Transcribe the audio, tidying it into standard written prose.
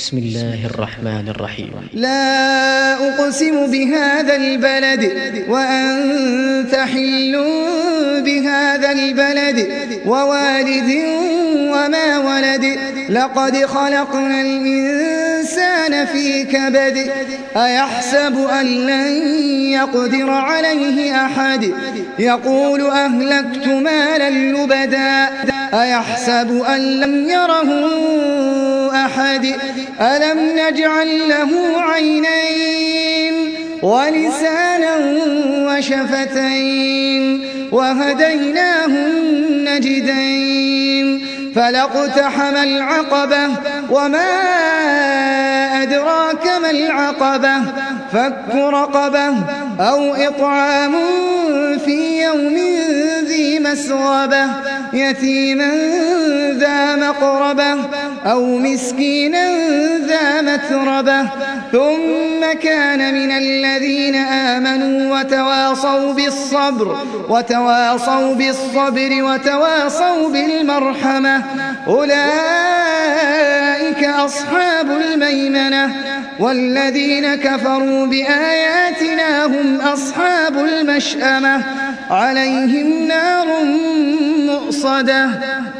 بسم الله الرحمن الرحيم. لا أقسم بهذا البلد وأنت حل بهذا البلد ووالد وما ولد لقد خلقنا الإنسان في كبد أيحسب أن لن يقدر عليه أحد يقول أهلكت مالا لبدا أيحسب أن لم يره أحد ألم نجعل له عينين ولسانا وشفتين وهديناه النجدين فلاقتحم العقبة وما أدراك ما العقبة فك رقبة أو إطعام في يوم ذي مسغبة يتيما ذا مقربة أو مسكينا ذا متربة ثم كان من الذين آمنوا وتواصوا بالصبر وتواصوا بالمرحمة أولئك أصحاب الميمنة والذين كفروا بآياتنا هم أصحاب المشأمة عليهم نار مؤصدة